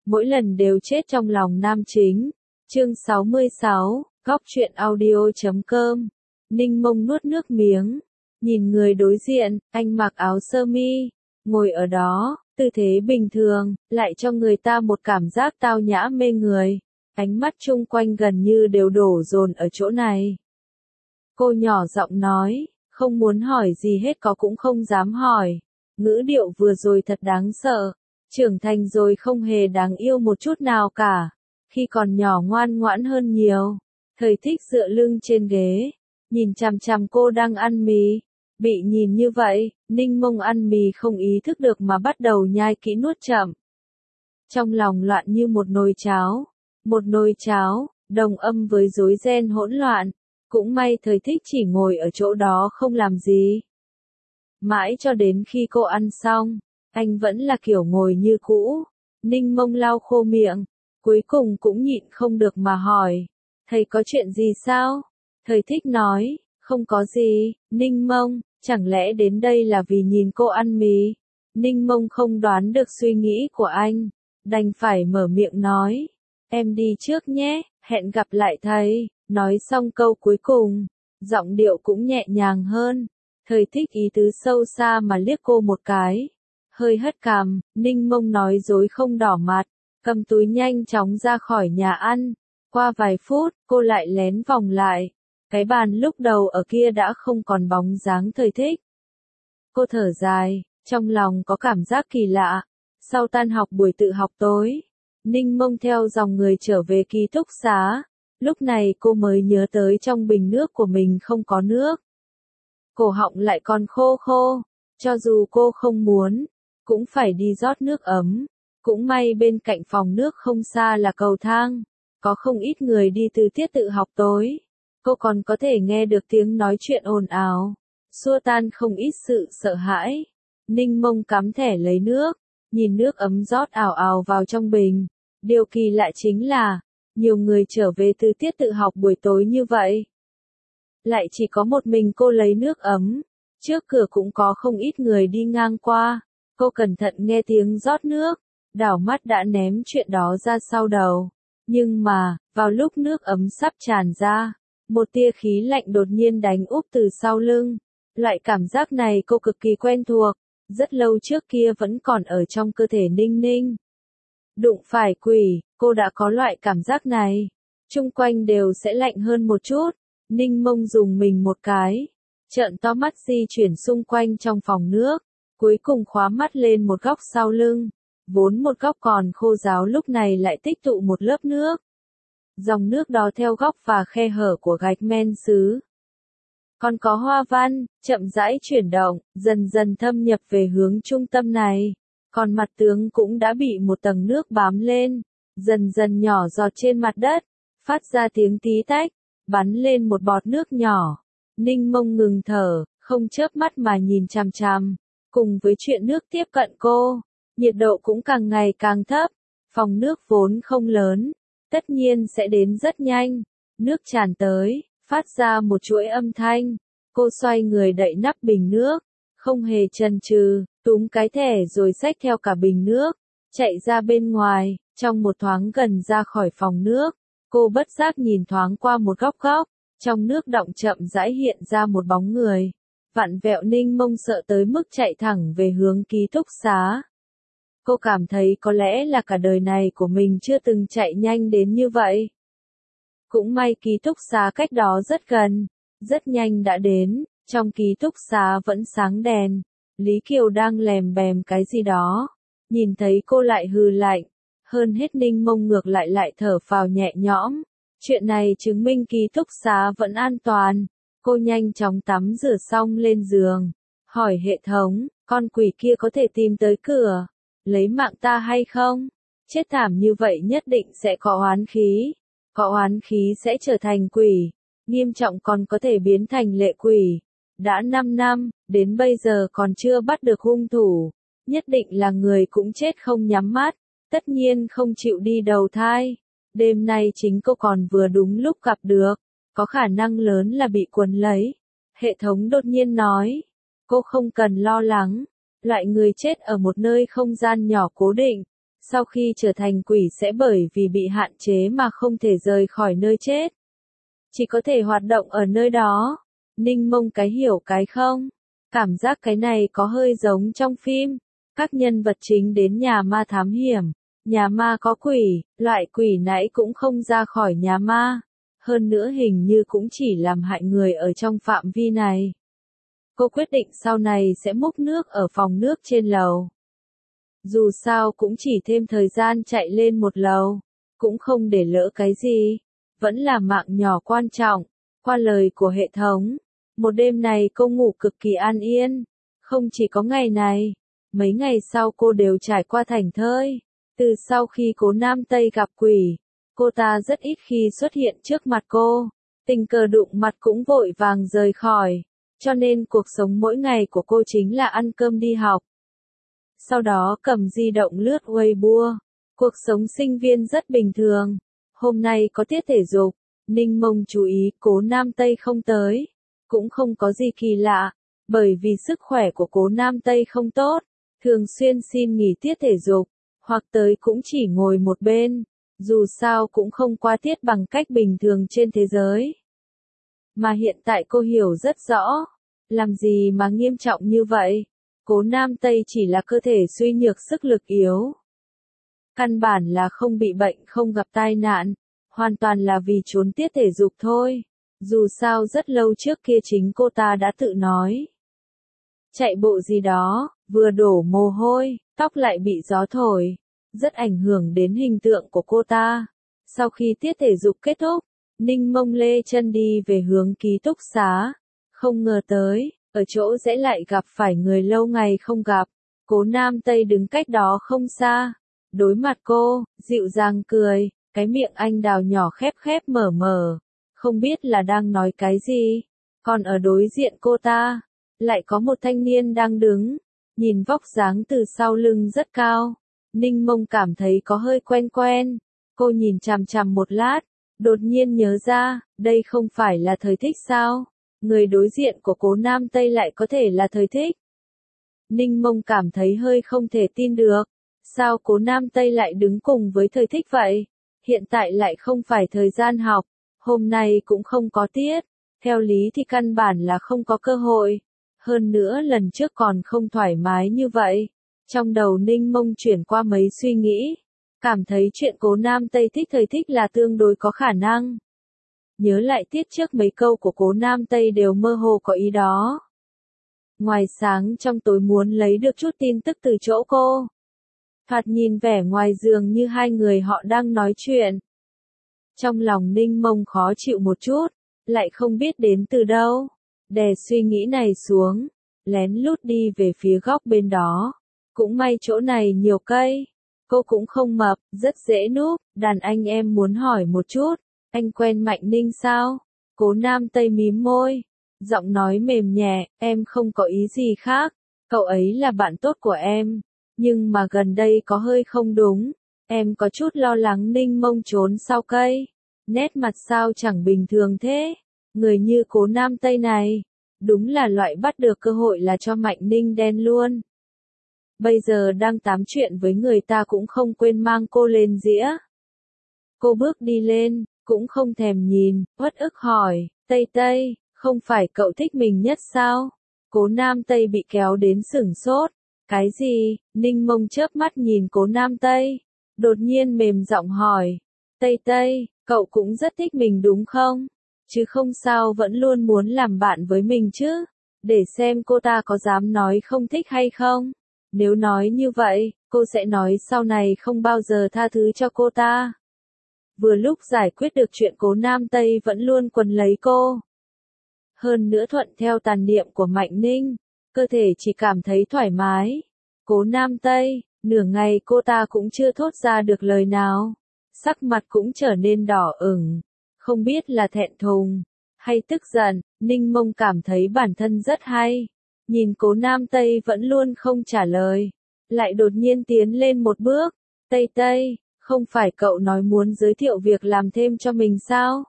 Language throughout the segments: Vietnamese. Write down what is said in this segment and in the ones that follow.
mỗi lần đều chết trong lòng nam chính. Chương 66, Góc truyện audio.com. Ninh Mông nuốt nước miếng, nhìn người đối diện, anh mặc áo sơ mi, ngồi ở đó, tư thế bình thường, lại cho người ta một cảm giác tao nhã mê người. Ánh mắt chung quanh gần như đều đổ dồn ở chỗ này. Cô nhỏ giọng nói, không muốn hỏi gì hết, có cũng không dám hỏi. Ngữ điệu vừa rồi thật đáng sợ. Trưởng thành rồi không hề đáng yêu một chút nào cả. Khi còn nhỏ ngoan ngoãn hơn nhiều. Thời Thích dựa lưng trên ghế, nhìn chằm chằm cô đang ăn mì. Bị nhìn như vậy, Ninh Mông ăn mì không ý thức được mà bắt đầu nhai kỹ nuốt chậm. Trong lòng loạn như một nồi cháo. Một nồi cháo, đồng âm với rối ren hỗn loạn. Cũng may Thời Thích chỉ ngồi ở chỗ đó không làm gì. Mãi cho đến khi cô ăn xong, anh vẫn là kiểu ngồi như cũ. Ninh Mông lau khô miệng, cuối cùng cũng nhịn không được mà hỏi. Thầy có chuyện gì sao? Thời Thích nói, không có gì. Ninh Mông, chẳng lẽ đến đây là vì nhìn cô ăn mì? Ninh Mông không đoán được suy nghĩ của anh, đành phải mở miệng nói. Em đi trước nhé, hẹn gặp lại thầy. Nói xong câu cuối cùng, giọng điệu cũng nhẹ nhàng hơn. Thời Thích ý tứ sâu xa mà liếc cô một cái. Hơi hất cằm, Ninh Mông nói dối không đỏ mặt, cầm túi nhanh chóng ra khỏi nhà ăn. Qua vài phút, cô lại lén vòng lại. Cái bàn lúc đầu ở kia đã không còn bóng dáng Thời Thích. Cô thở dài, trong lòng có cảm giác kỳ lạ. Sau tan học buổi tự học tối, Ninh Mông theo dòng người trở về ký túc xá. Lúc này cô mới nhớ tới trong bình nước của mình không có nước. Cổ họng lại còn khô khô. Cho dù cô không muốn, cũng phải đi rót nước ấm. Cũng may bên cạnh phòng nước không xa là cầu thang. Có không ít người đi từ tiết tự học tối. Cô còn có thể nghe được tiếng nói chuyện ồn ào, xua tan không ít sự sợ hãi. Ninh Mông cắm thẻ lấy nước, nhìn nước ấm rót ào ào vào trong bình. Điều kỳ lạ chính là, nhiều người trở về từ tiết tự học buổi tối như vậy. Lại chỉ có một mình cô lấy nước ấm. Trước cửa cũng có không ít người đi ngang qua. Cô cẩn thận nghe tiếng rót nước, đảo mắt đã ném chuyện đó ra sau đầu. Nhưng mà, vào lúc nước ấm sắp tràn ra, một tia khí lạnh đột nhiên đánh úp từ sau lưng. Loại cảm giác này cô cực kỳ quen thuộc, rất lâu trước kia vẫn còn ở trong cơ thể Ninh Ninh. Đụng phải quỷ, cô đã có loại cảm giác này. Chung quanh đều sẽ lạnh hơn một chút. Ninh Mông dùng mình một cái, trợn to mắt di chuyển xung quanh trong phòng nước, cuối cùng khóa mắt lên một góc sau lưng. Vốn một góc còn khô ráo lúc này lại tích tụ một lớp nước. Dòng nước đó theo góc và khe hở của gạch men sứ. Còn có hoa văn, chậm rãi chuyển động, dần dần thâm nhập về hướng trung tâm này. Còn mặt tường cũng đã bị một tầng nước bám lên, dần dần nhỏ giọt trên mặt đất, phát ra tiếng tí tách, bắn lên một bọt nước nhỏ. Ninh Mông ngừng thở, không chớp mắt mà nhìn chằm chằm. Cùng với chuyện nước tiếp cận cô, nhiệt độ cũng càng ngày càng thấp. Phòng nước vốn không lớn, tất nhiên sẽ đến rất nhanh. Nước tràn tới, phát ra một chuỗi âm thanh. Cô xoay người đậy nắp bình nước, không hề chần chừ, túm cái thẻ rồi xách theo cả bình nước, chạy ra bên ngoài. Trong một thoáng gần ra khỏi phòng nước, cô bất giác nhìn thoáng qua một góc góc, trong nước đọng chậm rãi hiện ra một bóng người. Vặn vẹo. Ninh Mông sợ tới mức chạy thẳng về hướng ký túc xá. Cô cảm thấy có lẽ là cả đời này của mình chưa từng chạy nhanh đến như vậy. Cũng may ký túc xá cách đó rất gần, rất nhanh đã đến. Trong ký túc xá vẫn sáng đèn. Lý Kiều đang lèm bèm cái gì đó, nhìn thấy cô lại hừ lạnh. Hơn hết Ninh Mông ngược lại thở phào nhẹ nhõm. Chuyện này chứng minh ký túc xá vẫn an toàn. Cô nhanh chóng tắm rửa xong lên giường, hỏi hệ thống, con quỷ kia có thể tìm tới cửa, lấy mạng ta hay không? Chết thảm như vậy nhất định sẽ có oán khí. Có oán khí sẽ trở thành quỷ, nghiêm trọng còn có thể biến thành lệ quỷ. Đã 5 năm, đến bây giờ còn chưa bắt được hung thủ. Nhất định là người cũng chết không nhắm mắt, tất nhiên không chịu đi đầu thai. Đêm nay chính cô còn vừa đúng lúc gặp được, có khả năng lớn là bị cuốn lấy. Hệ thống đột nhiên nói, cô không cần lo lắng, loại người chết ở một nơi không gian nhỏ cố định, sau khi trở thành quỷ sẽ bởi vì bị hạn chế mà không thể rời khỏi nơi chết. Chỉ có thể hoạt động ở nơi đó. Ninh Mông cái hiểu cái không. Cảm giác cái này có hơi giống trong phim. Các nhân vật chính đến nhà ma thám hiểm. Nhà ma có quỷ, loại quỷ nãy cũng không ra khỏi nhà ma. Hơn nữa hình như cũng chỉ làm hại người ở trong phạm vi này. Cô quyết định sau này sẽ múc nước ở phòng nước trên lầu. Dù sao cũng chỉ thêm thời gian chạy lên một lầu. Cũng không để lỡ cái gì. Vẫn là mạng nhỏ quan trọng. Qua lời của hệ thống. Một đêm này cô ngủ cực kỳ an yên. Không chỉ có ngày này. Mấy ngày sau cô đều trải qua thảnh thơi. Từ sau khi Cố Nam Tây gặp quỷ, cô ta rất ít khi xuất hiện trước mặt cô. Tình cờ đụng mặt cũng vội vàng rời khỏi. Cho nên cuộc sống mỗi ngày của cô chính là ăn cơm đi học. Sau đó cầm di động lướt Weibo. Cuộc sống sinh viên rất bình thường. Hôm nay có tiết thể dục. Ninh Mông chú ý Cố Nam Tây không tới. Cũng không có gì kỳ lạ. Bởi vì sức khỏe của Cố Nam Tây không tốt. Thường xuyên xin nghỉ tiết thể dục. Hoặc tới cũng chỉ ngồi một bên. Dù sao cũng không qua tiết bằng cách bình thường trên thế giới. Mà hiện tại cô hiểu rất rõ. Làm gì mà nghiêm trọng như vậy? Cố Nam Tây chỉ là cơ thể suy nhược sức lực yếu. Căn bản là không bị bệnh không gặp tai nạn. Hoàn toàn là vì trốn tiết thể dục thôi. Dù sao rất lâu trước kia chính cô ta đã tự nói. Chạy bộ gì đó, vừa đổ mồ hôi, tóc lại bị gió thổi. Rất ảnh hưởng đến hình tượng của cô ta. Sau khi tiết thể dục kết thúc, Ninh Mông lê chân đi về hướng ký túc xá. Không ngờ tới, ở chỗ rẽ lại gặp phải người lâu ngày không gặp. Cố Nam Tây đứng cách đó không xa. Đối mặt cô, dịu dàng cười, cái miệng anh đào nhỏ khép khép mở mở. Không biết là đang nói cái gì. Còn ở đối diện cô ta, lại có một thanh niên đang đứng. Nhìn vóc dáng từ sau lưng rất cao. Ninh Mông cảm thấy có hơi quen quen. Cô nhìn chằm chằm một lát, đột nhiên nhớ ra, đây không phải là Thời Thích sao? Người đối diện của Cố Nam Tây lại có thể là Thời Thích. Ninh Mông cảm thấy hơi không thể tin được. Sao Cố Nam Tây lại đứng cùng với Thời Thích vậy? Hiện tại lại không phải thời gian học, hôm nay cũng không có tiết. Theo lý thì căn bản là không có cơ hội. Hơn nữa lần trước còn không thoải mái như vậy. Trong đầu Ninh Mông chuyển qua mấy suy nghĩ. Cảm thấy chuyện Cố Nam Tây thích Thời Thích là tương đối có khả năng. Nhớ lại tiết trước mấy câu của Cố Nam Tây đều mơ hồ có ý đó. Ngoài sáng trong tối muốn lấy được chút tin tức từ chỗ cô. Thoạt nhìn vẻ ngoài dường như hai người họ đang nói chuyện. Trong lòng Ninh Mông khó chịu một chút, lại không biết đến từ đâu. Đè suy nghĩ này xuống, lén lút đi về phía góc bên đó. Cũng may chỗ này nhiều cây. Cô cũng không mập, rất dễ núp. Đàn anh em muốn hỏi một chút. Anh quen Mạnh Ninh sao? Cố Nam Tây mím môi. Giọng nói mềm nhẹ, em không có ý gì khác. Cậu ấy là bạn tốt của em. Nhưng mà gần đây có hơi không đúng. Em có chút lo lắng. Ninh Mông trốn sau cây. Nét mặt sao chẳng bình thường thế. Người như Cố Nam Tây này. Đúng là loại bắt được cơ hội là cho Mạnh Ninh đen luôn. Bây giờ đang tám chuyện với người ta cũng không quên mang cô lên dĩa. Cô bước đi lên, cũng không thèm nhìn, uất ức hỏi, Tây Tây, không phải cậu thích mình nhất sao? Cố Nam Tây bị kéo đến sửng sốt. Cái gì? Ninh Mông chớp mắt nhìn Cố Nam Tây. Đột nhiên mềm giọng hỏi. Tây Tây, cậu cũng rất thích mình đúng không? Chứ không sao vẫn luôn muốn làm bạn với mình chứ? Để xem cô ta có dám nói không thích hay không? Nếu nói như vậy, cô sẽ nói sau này không bao giờ tha thứ cho cô ta. Vừa lúc giải quyết được chuyện Cố Nam Tây vẫn luôn quấn lấy cô. Hơn nữa thuận theo tàn niệm của Mạnh Ninh, cơ thể chỉ cảm thấy thoải mái. Cố Nam Tây, nửa ngày cô ta cũng chưa thốt ra được lời nào. Sắc mặt cũng trở nên đỏ ửng. Không biết là thẹn thùng, hay tức giận, Ninh Mông cảm thấy bản thân rất hay. Nhìn Cố Nam Tây vẫn luôn không trả lời. Lại đột nhiên tiến lên một bước. Tây Tây, không phải cậu nói muốn giới thiệu việc làm thêm cho mình sao?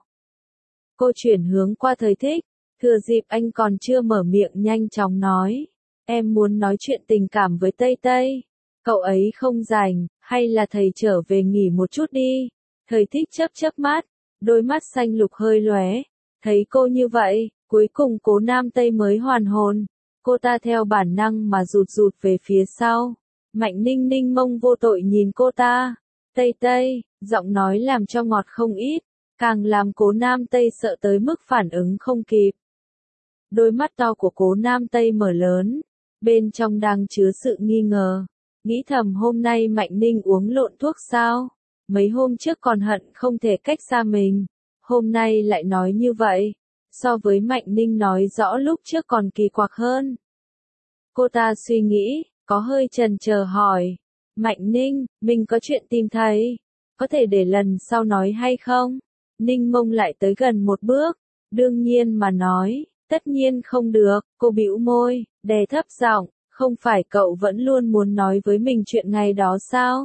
Cô chuyển hướng qua Thời Thích. Thừa dịp anh còn chưa mở miệng nhanh chóng nói. Em muốn nói chuyện tình cảm với Tây Tây. Cậu ấy không rảnh, Hay là thầy trở về nghỉ một chút đi. Thời Thích chớp chớp mắt, đôi mắt xanh lục hơi lóe. Thấy cô như vậy, cuối cùng Cố Nam Tây mới hoàn hồn. Cô ta theo bản năng mà rụt rụt về phía sau. Mạnh Ninh Ninh mông vô tội nhìn cô ta. Tây Tây, giọng nói làm cho ngọt không ít, càng làm Cố Nam Tây sợ tới mức phản ứng không kịp. Đôi mắt to của Cố Nam Tây mở lớn, bên trong đang chứa sự nghi ngờ. Nghĩ thầm hôm nay Mạnh Ninh uống lộn thuốc sao? Mấy hôm trước còn hận không thể cách xa mình, hôm nay lại nói như vậy. So với Mạnh Ninh nói rõ lúc trước còn kỳ quặc hơn. Cô ta suy nghĩ, có hơi chần chờ hỏi. Mạnh Ninh, mình có chuyện tìm thầy, có thể để lần sau nói hay không? Ninh Mông lại tới gần một bước, đương nhiên mà nói, tất nhiên không được, cô bĩu môi, đè thấp giọng, không phải cậu vẫn luôn muốn nói với mình chuyện ngày đó sao?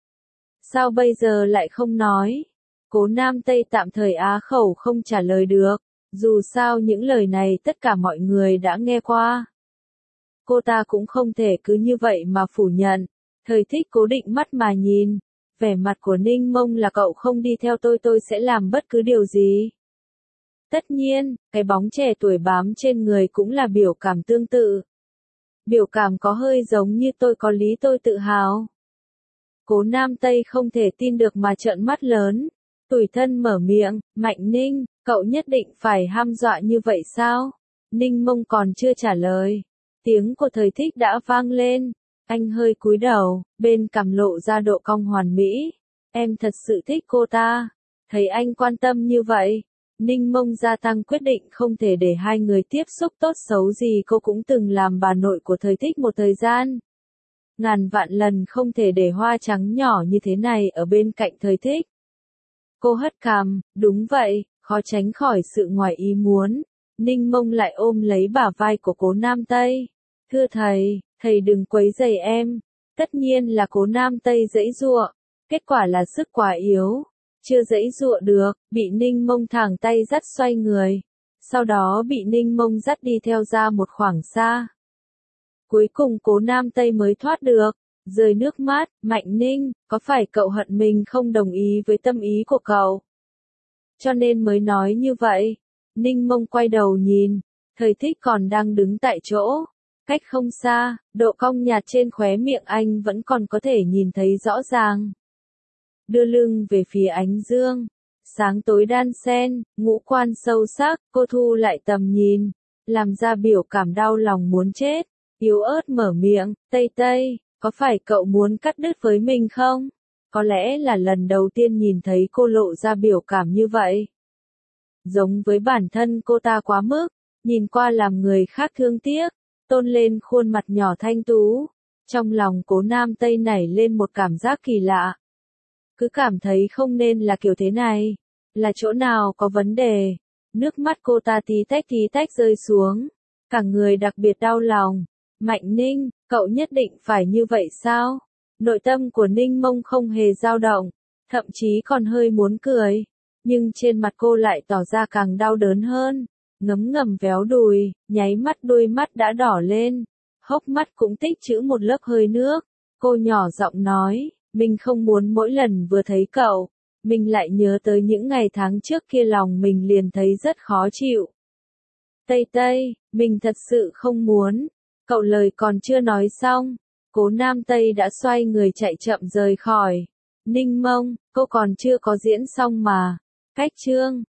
Sao bây giờ lại không nói? Cố Nam Tây tạm thời á khẩu không trả lời được, dù sao những lời này tất cả mọi người đã nghe qua. Cô ta cũng không thể cứ như vậy mà phủ nhận. Thời Thích cố định mắt mà nhìn, vẻ mặt của Ninh Mông là cậu không đi theo tôi sẽ làm bất cứ điều gì. Tất nhiên, cái bóng trẻ tuổi bám trên người cũng là biểu cảm tương tự. Biểu cảm có hơi giống như tôi có lý tôi tự hào. Cố Nam Tây không thể tin được mà trợn mắt lớn, tủi thân mở miệng, Mạnh Ninh, cậu nhất định phải hăm dọa như vậy sao? Ninh Mông còn chưa trả lời, tiếng của Thời Thích đã vang lên. Anh hơi cúi đầu, bên cằm lộ ra độ cong hoàn mỹ. Em thật sự thích cô ta. Thấy anh quan tâm như vậy, Ninh Mông gia tăng quyết định không thể để hai người tiếp xúc tốt xấu gì. Cô cũng từng làm bà nội của Thời Thích một thời gian. Ngàn vạn lần không thể để hoa trắng nhỏ như thế này ở bên cạnh Thời Thích. Cô hất cằm, đúng vậy, khó tránh khỏi sự ngoài ý muốn. Ninh Mông lại ôm lấy bả vai của Cố Nam Tây. Thưa thầy, thầy đừng quấy rầy em. Tất nhiên là Cố Nam Tây giãy giụa, kết quả là sức quá yếu, chưa giãy giụa được, bị Ninh Mông thẳng tay dắt xoay người, sau đó bị Ninh Mông dắt đi theo ra một khoảng xa. Cuối cùng Cố Nam Tây mới thoát được, rơi nước mắt. Mạnh Ninh, có phải cậu hận mình không đồng ý với tâm ý của cậu, cho nên mới nói như vậy? Ninh Mông quay đầu nhìn, Thời Thích còn đang đứng tại chỗ. Cách không xa, độ cong nhạt trên khóe miệng anh vẫn còn có thể nhìn thấy rõ ràng. Đưa lưng về phía ánh dương, sáng tối đan xen, ngũ quan sâu sắc, cô thu lại tầm nhìn, làm ra biểu cảm đau lòng muốn chết, yếu ớt mở miệng, Tây Tây, có phải cậu muốn cắt đứt với mình không? Có lẽ là lần đầu tiên nhìn thấy cô lộ ra biểu cảm như vậy. Giống với bản thân cô ta quá mức, nhìn qua làm người khác thương tiếc. Tôn lên khuôn mặt nhỏ thanh tú, trong lòng Cố Nam Tây nảy lên một cảm giác kỳ lạ. Cứ cảm thấy không nên là kiểu thế này, là chỗ nào có vấn đề. Nước mắt cô ta tí tách rơi xuống, cả người đặc biệt đau lòng. Mạnh Ninh, cậu nhất định phải như vậy sao? Nội tâm của Ninh Mông không hề dao động, thậm chí còn hơi muốn cười, nhưng trên mặt cô lại tỏ ra càng đau đớn hơn. Ngấm ngầm véo đùi, nháy mắt đôi mắt đã đỏ lên, hốc mắt cũng tích trữ một lớp hơi nước. Cô nhỏ giọng nói, mình không muốn mỗi lần vừa thấy cậu, mình lại nhớ tới những ngày tháng trước kia lòng mình liền thấy rất khó chịu. Tây Tây, mình thật sự không muốn. Cậu lời còn chưa nói xong, Cố Nam Tây đã xoay người chạy chậm rời khỏi. Ninh Mông, cô còn chưa có diễn xong mà. Cách chương